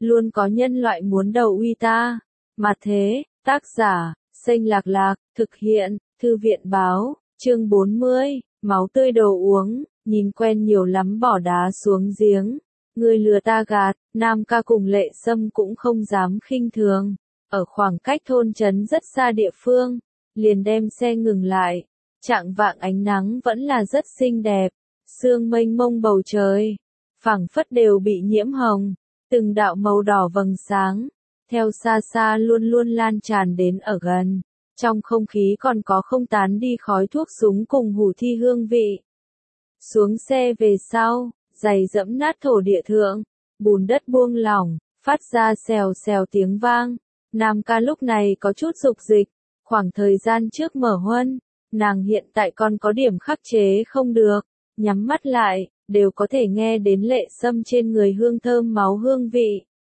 luôn có nhân loại muốn đầu uy ta. Mà thế, tác giả, Xanh Lạc Lạc, thực hiện, Thư viện báo, chương 40, máu tươi đồ uống, nhìn quen nhiều lắm bỏ đá xuống giếng. Người lừa ta gạt, Nam ca cùng Lệ Sâm cũng không dám khinh thường. Ở khoảng cách thôn trấn rất xa địa phương, liền đem xe ngừng lại. Trạng vạng ánh nắng vẫn là rất xinh đẹp, sương mênh mông bầu trời, phảng phất đều bị nhiễm hồng, từng đạo màu đỏ vầng sáng, theo xa xa luôn luôn lan tràn đến ở gần. Trong không khí còn có không tán đi khói thuốc súng cùng hủ thi hương vị. Xuống xe về sau, giày dẫm nát thổ địa thượng, bùn đất buông lỏng, phát ra xèo xèo tiếng vang. Nam ca lúc này có chút dục dịch, khoảng thời gian trước mở huân, nàng hiện tại còn có điểm khắc chế không được, nhắm mắt lại, đều có thể nghe đến Lệ Sâm trên người hương thơm máu hương vị.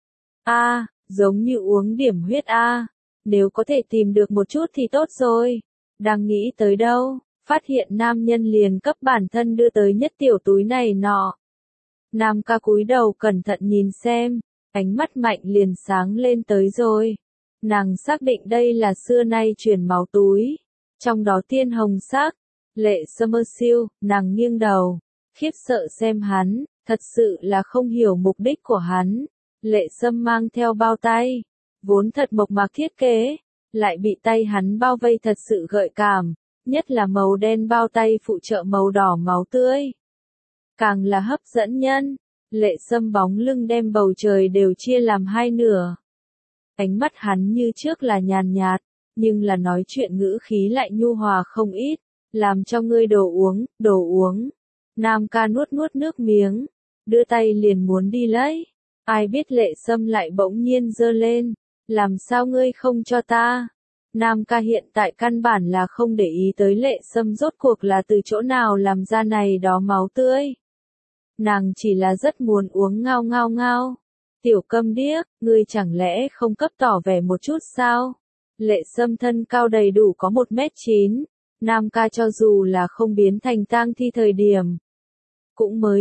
Giống như uống điểm huyết nếu có thể tìm được một chút thì tốt rồi. Đang nghĩ tới đâu, phát hiện nam nhân liền cấp bản thân đưa tới nhất tiểu túi này nọ. Nam ca cúi đầu cẩn thận nhìn xem, ánh mắt mạnh liền sáng lên tới rồi. Nàng xác định đây là xưa nay truyền máu túi, trong đó tiên hồng sắc. Lệ Sâm siêu, nàng nghiêng đầu, khiếp sợ xem hắn, thật sự là không hiểu mục đích của hắn. Lệ Sâm mang theo bao tay, vốn thật mộc mạc thiết kế, lại bị tay hắn bao vây thật sự gợi cảm, nhất là màu đen bao tay phụ trợ màu đỏ máu tươi. Càng là hấp dẫn nhân, Lệ Sâm bóng lưng đem bầu trời đều chia làm hai nửa. Ánh mắt hắn như trước là nhàn nhạt, nhưng là nói chuyện ngữ khí lại nhu hòa không ít, làm cho ngươi đồ uống. Nam ca nuốt nước miếng, đưa tay liền muốn đi lấy. Ai biết Lệ Sâm lại bỗng nhiên giơ lên, làm sao ngươi không cho ta? Nam ca hiện tại căn bản là không để ý tới Lệ Sâm rốt cuộc là từ chỗ nào làm ra này đó máu tươi. Nàng chỉ là rất muốn uống ngao. Tiểu câm điếc, ngươi chẳng lẽ không cấp tỏ vẻ một chút sao? Lệ Sâm thân cao đầy đủ có 1m9, Nam ca cho dù là không biến thành tang thi thời điểm, cũng mới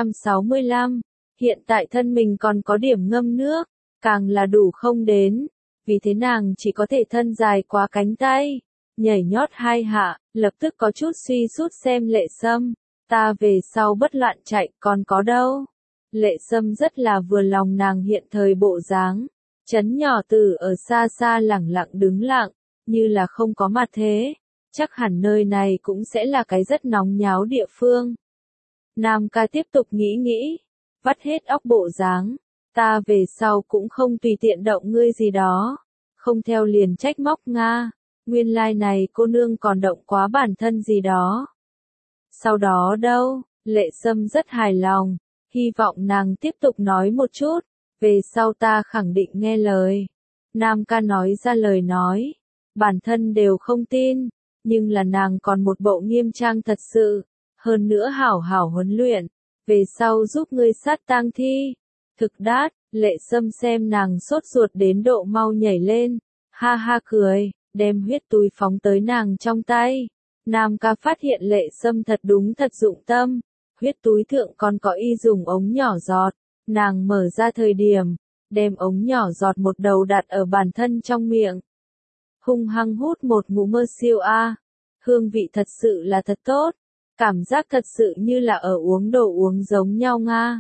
165, hiện tại thân mình còn có điểm ngâm nước, càng là đủ không đến, vì thế nàng chỉ có thể thân dài quá cánh tay, nhảy nhót hai hạ, lập tức có chút suy sút xem Lệ Sâm, ta về sau bất loạn chạy còn có đâu. Lệ Sâm rất là vừa lòng nàng hiện thời bộ dáng, chấn nhỏ tử ở xa xa lẳng lặng đứng lặng, như là không có mặt thế, chắc hẳn nơi này cũng sẽ là cái rất nóng nháo địa phương. Nam ca tiếp tục nghĩ, vắt hết óc bộ dáng, ta về sau cũng không tùy tiện động ngươi gì đó, không theo liền trách móc Nga, nguyên lai này cô nương còn động quá bản thân gì đó. Sau đó đâu, Lệ Sâm rất hài lòng, hy vọng nàng tiếp tục nói một chút, về sau ta khẳng định nghe lời. Nam ca nói ra lời nói, bản thân đều không tin, nhưng là nàng còn một bộ nghiêm trang thật sự, hơn nữa hảo hảo huấn luyện, về sau giúp ngươi sát tang thi. Thực đát, Lệ Sâm xem nàng sốt ruột đến độ mau nhảy lên, ha cười, đem huyết túi phóng tới nàng trong tay. Nam ca phát hiện Lệ Sâm thật đúng thật dụng tâm, huyết túi thượng còn có y dùng ống nhỏ giọt, nàng mở ra thời điểm, đem ống nhỏ giọt một đầu đặt ở bản thân trong miệng. Hung hăng hút một ngụm mơ siêu hương vị thật sự là thật tốt, cảm giác thật sự như là ở uống đồ uống giống nhau Nga.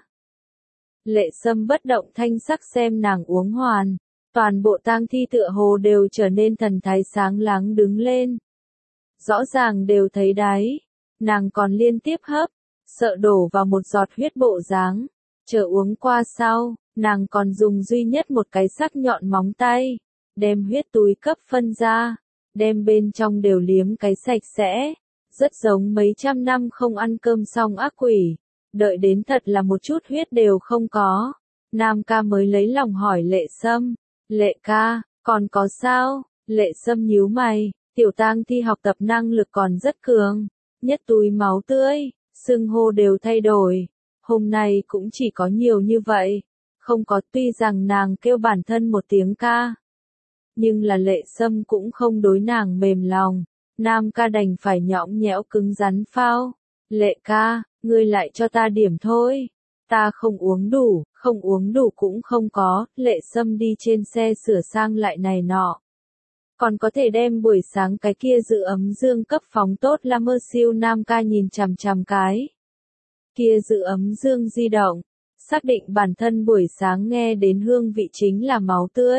Lệ Sâm bất động thanh sắc xem nàng uống hoàn, toàn bộ tang thi tựa hồ đều trở nên thần thái sáng láng đứng lên. Rõ ràng đều thấy đáy, nàng còn liên tiếp hấp, sợ đổ vào một giọt huyết bộ dáng. Chờ uống qua sau, nàng còn dùng duy nhất một cái sắc nhọn móng tay, đem huyết túi cấp phân ra, đem bên trong đều liếm cái sạch sẽ, rất giống mấy trăm năm không ăn cơm xong ác quỷ, đợi đến thật là một chút huyết đều không có. Nam ca mới lấy lòng hỏi Lệ Sâm, Lệ ca, còn có sao? Lệ Sâm nhíu mày, tiểu tang thi học tập năng lực còn rất cường, nhất túi máu tươi, xưng hô đều thay đổi, hôm nay cũng chỉ có nhiều như vậy, không có. Tuy rằng nàng kêu bản thân một tiếng ca, nhưng là Lệ Sâm cũng không đối nàng mềm lòng, Nam ca đành phải nhõng nhẽo cứng rắn phao. Lệ ca, ngươi lại cho ta điểm thôi, Ta không uống đủ cũng không có, Lệ Sâm đi trên xe sửa sang lại này nọ. Còn có thể đem buổi sáng cái kia giữ ấm dương cấp phóng tốt là mơ siêu Nam ca nhìn chằm chằm cái. Kia giữ ấm dương di động, xác định bản thân buổi sáng nghe đến hương vị chính là máu tươi.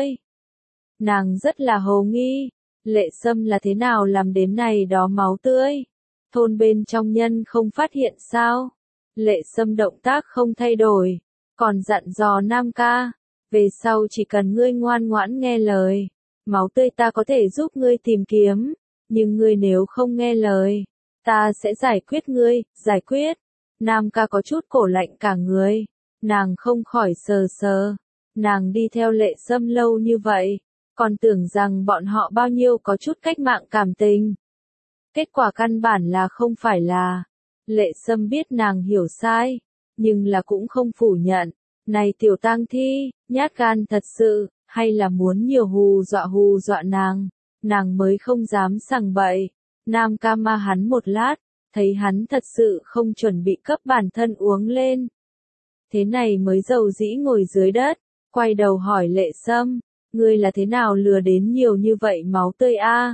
Nàng rất là hồ nghi, Lệ Sâm là thế nào làm đến này đó máu tươi? Thôn bên trong nhân không phát hiện sao? Lệ Sâm động tác không thay đổi, còn dặn dò Nam ca, về sau chỉ cần ngươi ngoan ngoãn nghe lời, máu tươi ta có thể giúp ngươi tìm kiếm, nhưng ngươi nếu không nghe lời, ta sẽ giải quyết ngươi, giải quyết. Nam ca có chút cổ lạnh cả người, nàng không khỏi sờ sờ, nàng đi theo Lệ Sâm lâu như vậy, còn tưởng rằng bọn họ bao nhiêu có chút cách mạng cảm tình. Kết quả căn bản là không phải là. Lệ Sâm biết nàng hiểu sai, nhưng là cũng không phủ nhận. Này tiểu tang thi, nhát gan thật sự, hay là muốn nhiều hù dọa nàng mới không dám sằng bậy. Nam ca ma hắn một lát, thấy hắn thật sự không chuẩn bị cấp bản thân uống lên. Thế này mới dầu dĩ ngồi dưới đất, quay đầu hỏi Lệ Sâm, ngươi là thế nào lừa đến nhiều như vậy máu tươi a?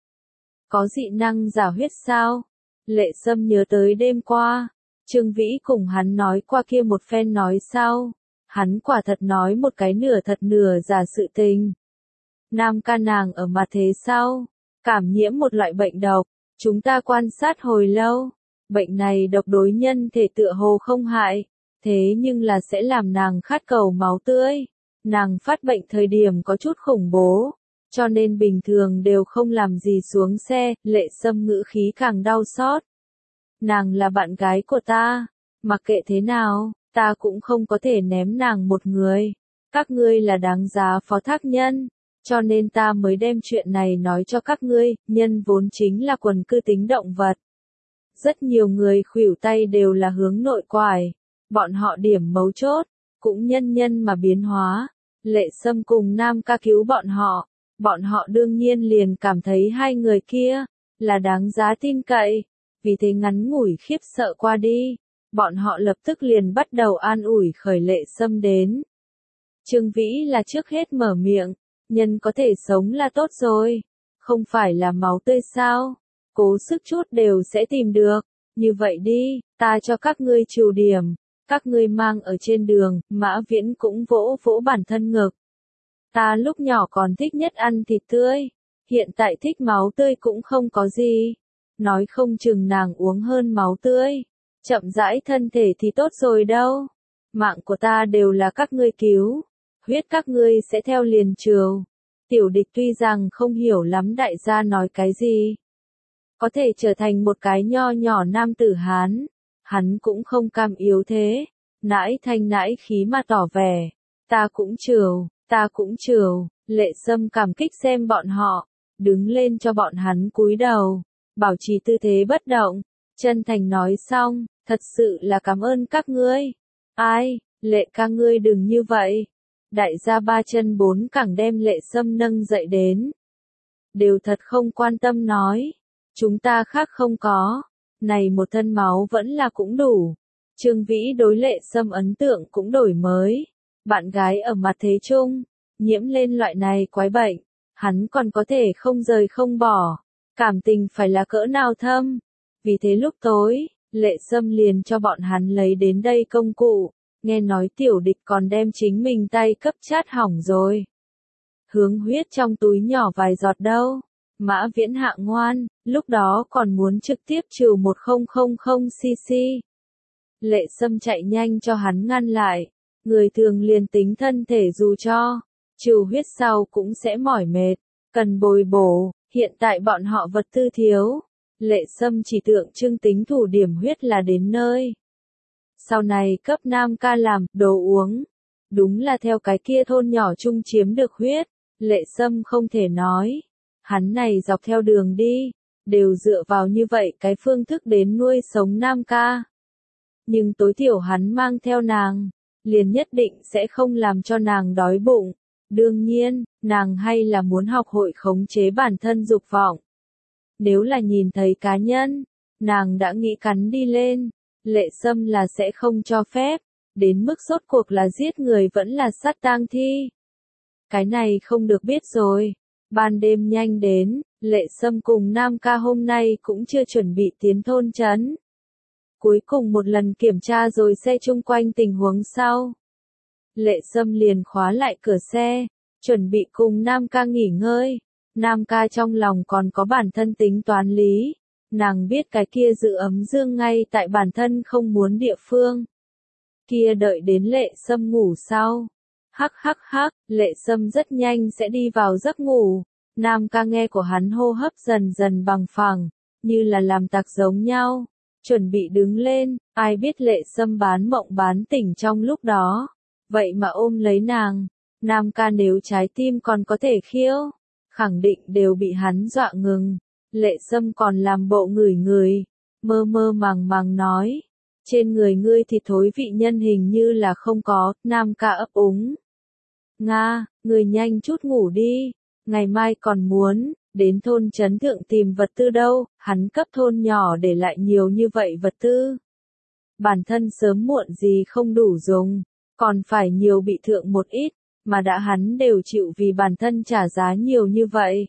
Có dị năng giả huyết sao? Lệ Sâm nhớ tới đêm qua, Trương Vĩ cùng hắn nói qua kia một phen nói sao, hắn quả thật nói một cái nửa thật nửa giả sự tình. Nam ca nàng ở mặt thế sao? Cảm nhiễm một loại bệnh độc, chúng ta quan sát hồi lâu, bệnh này độc đối nhân thể tựa hồ không hại, thế nhưng là sẽ làm nàng khát cầu máu tươi. Nàng phát bệnh thời điểm có chút khủng bố, cho nên bình thường đều không làm gì xuống xe, Lệ Sâm ngữ khí càng đau xót. Nàng là bạn gái của ta, mặc kệ thế nào, ta cũng không có thể ném nàng một người. Các ngươi là đáng giá phó thác nhân, cho nên ta mới đem chuyện này nói cho các ngươi, nhân vốn chính là quần cư tính động vật. Rất nhiều người khuỷu tay đều là hướng nội quải, bọn họ điểm mấu chốt, cũng nhân mà biến hóa. Lệ Sâm cùng Nam ca cứu bọn họ đương nhiên liền cảm thấy hai người kia là đáng giá tin cậy, vì thế ngắn ngủi khiếp sợ qua đi, bọn họ lập tức liền bắt đầu an ủi khởi Lệ Sâm đến. Trương Vĩ là trước hết mở miệng, nhân có thể sống là tốt rồi, không phải là máu tươi sao, cố sức chút đều sẽ tìm được, như vậy đi, ta cho các ngươi trừ điểm. Các ngươi mang ở trên đường, Mã Viễn cũng vỗ vỗ bản thân ngực. Ta lúc nhỏ còn thích nhất ăn thịt tươi, hiện tại thích máu tươi cũng không có gì. Nói không chừng nàng uống hơn máu tươi, chậm rãi thân thể thì tốt rồi đâu. Mạng của ta đều là các ngươi cứu, huyết các ngươi sẽ theo liền trường. Tiểu Địch tuy rằng không hiểu lắm đại gia nói cái gì, có thể trở thành một cái nho nhỏ nam tử Hán. Hắn cũng không cam yếu thế, nãi thanh nãi khí mà tỏ vẻ, ta cũng trừ, Lệ Sâm cảm kích xem bọn họ, đứng lên cho bọn hắn cúi đầu, bảo trì tư thế bất động, chân thành nói xong, thật sự là cảm ơn các ngươi. Ai, Lệ ca ngươi đừng như vậy. Đại gia ba chân bốn cẳng đem Lệ Sâm nâng dậy đến. Đều thật không quan tâm nói, chúng ta khác không có. Này một thân máu vẫn là cũng đủ. Trương Vĩ đối Lệ Sâm ấn tượng cũng đổi mới. Bạn gái ở mặt thế chung, nhiễm lên loại này quái bệnh, hắn còn có thể không rời không bỏ. Cảm tình phải là cỡ nào thâm. Vì thế lúc tối, Lệ Sâm liền cho bọn hắn lấy đến đây công cụ. Nghe nói Tiểu Địch còn đem chính mình tay cấp chát hỏng rồi. Hướng huyết trong túi nhỏ vài giọt đâu. Mã Viễn hạ ngoan, lúc đó còn muốn trực tiếp trừ 1000cc. Lệ Sâm chạy nhanh cho hắn ngăn lại, người thường liền tính thân thể dù cho, trừ huyết sau cũng sẽ mỏi mệt, cần bồi bổ, hiện tại bọn họ vật tư thiếu. Lệ Sâm chỉ tượng trưng tính thủ điểm huyết là đến nơi. Sau này cấp Nam ca làm đồ uống, đúng là theo cái kia thôn nhỏ chung chiếm được huyết, Lệ Sâm không thể nói. Hắn này dọc theo đường đi, đều dựa vào như vậy cái phương thức đến nuôi sống Nam ca. Nhưng tối thiểu hắn mang theo nàng, liền nhất định sẽ không làm cho nàng đói bụng. Đương nhiên, nàng hay là muốn học hội khống chế bản thân dục vọng. Nếu là nhìn thấy cá nhân, nàng đã nghĩ cắn đi lên, Lệ Sâm là sẽ không cho phép. đến mức rốt cuộc là giết người vẫn là sát tang thi. Cái này không được biết rồi. Ban đêm nhanh đến, Lệ Sâm cùng Nam Ca hôm nay cũng chưa chuẩn bị tiến thôn trấn. Cuối cùng một lần kiểm tra rồi xe chung quanh tình huống sau. Lệ Sâm liền khóa lại cửa xe, chuẩn bị cùng Nam Ca nghỉ ngơi. Nam Ca trong lòng còn có bản thân tính toán lý. Nàng biết cái kia giữ ấm dương ngay tại bản thân không muốn địa phương. Kia đợi đến Lệ Sâm ngủ sau. Hắc hắc hắc, Lệ Sâm rất nhanh sẽ đi vào giấc ngủ. Nam Ca nghe của hắn hô hấp dần dần bằng phẳng, như là làm tặc giống nhau. Chuẩn bị đứng lên, ai biết Lệ Sâm bán mộng bán tỉnh trong lúc đó. Vậy mà ôm lấy nàng. Nam Ca nếu trái tim còn có thể khiêu, khẳng định đều bị hắn dọa ngừng. Lệ Sâm còn làm bộ ngửi người, mơ mơ màng màng nói. Trên người ngươi thì thối vị nhân hình như là không có. Nam Ca ấp úng. Nga, người nhanh chút ngủ đi. Ngày mai còn muốn đến thôn trấn thượng tìm vật tư đâu. Hắn cấp thôn nhỏ để lại nhiều như vậy vật tư. Bản thân sớm muộn gì không đủ dùng, còn phải nhiều bị thượng một ít, mà đã hắn đều chịu vì bản thân trả giá nhiều như vậy.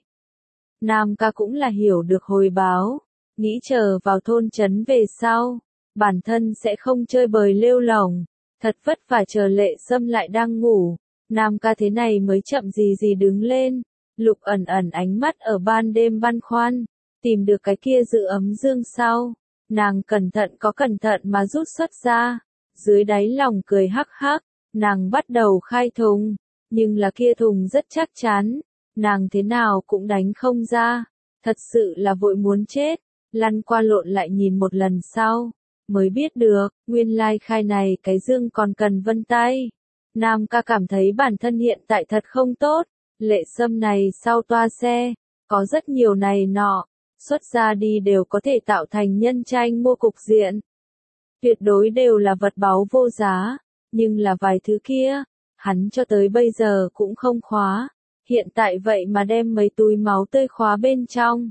Nam Ca cũng là hiểu được hồi báo, nghĩ chờ vào thôn trấn về sau, bản thân sẽ không chơi bời lêu lổng, thật vất vả chờ Lệ Sâm lại đang ngủ. Nam Ca thế này mới chậm gì đứng lên, Lục ẩn ẩn ánh mắt ở ban đêm băn khoăn, tìm được cái kia giữ ấm dương sau. Nàng cẩn thận mà rút xuất ra, dưới đáy lòng cười hắc hắc, nàng bắt đầu khai thùng, nhưng là kia thùng rất chắc chắn, nàng thế nào cũng đánh không ra, thật sự là vội muốn chết, lăn qua lộn lại nhìn một lần sau, mới biết được, nguyên lai khai này cái dương còn cần vân tay. Nam Ca cảm thấy bản thân hiện tại thật không tốt, Lệ Sâm này sau toa xe, có rất nhiều này nọ. Xuất ra đi đều có thể tạo thành nhân tranh mua cục diện. Tuyệt đối đều là vật báu vô giá, nhưng là vài thứ kia, hắn cho tới bây giờ cũng không khóa, hiện tại vậy mà đem mấy túi máu tươi khóa bên trong.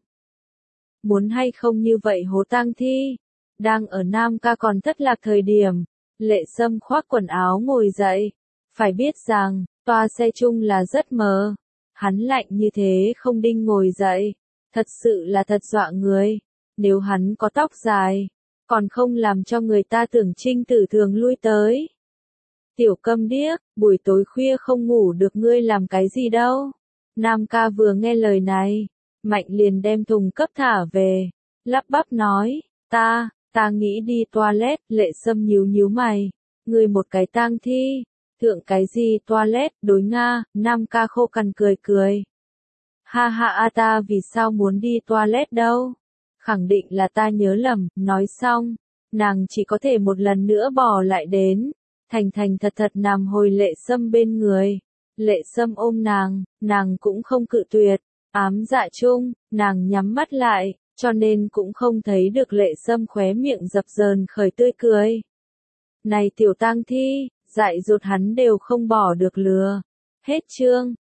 Muốn hay không như vậy hố tang thi, đang ở Nam Ca còn thất lạc thời điểm, Lệ Sâm khoác quần áo ngồi dậy, phải biết rằng, toa xe chung là rất mờ, hắn lạnh như thế không đinh ngồi dậy. Thật sự là thật dọa người, nếu hắn có tóc dài, còn không làm cho người ta tưởng Trinh Tử thường lui tới. Tiểu câm điếc, buổi tối khuya không ngủ được ngươi làm cái gì đâu. Nam Ca vừa nghe lời này, Mạnh liền đem thùng cấp thả về, lắp bắp nói, ta nghĩ đi toilet. Lệ Sâm nhíu mày, ngươi một cái tang thi, thượng cái gì toilet, đối Nga. Nam Ca khô cằn cười. Ha ha, ta vì sao muốn đi toilet đâu? Khẳng định là ta nhớ lầm. Nói xong, nàng chỉ có thể một lần nữa bỏ lại đến, thành thật nằm hồi Lệ Sâm bên người. Lệ Sâm ôm nàng cũng không cự tuyệt, ám dạ chung, nàng nhắm mắt lại, cho nên cũng không thấy được Lệ Sâm khóe miệng dập dờn khởi tươi cười. Này tiểu tang thi, dại dột hắn đều không bỏ được lừa. Hết chương.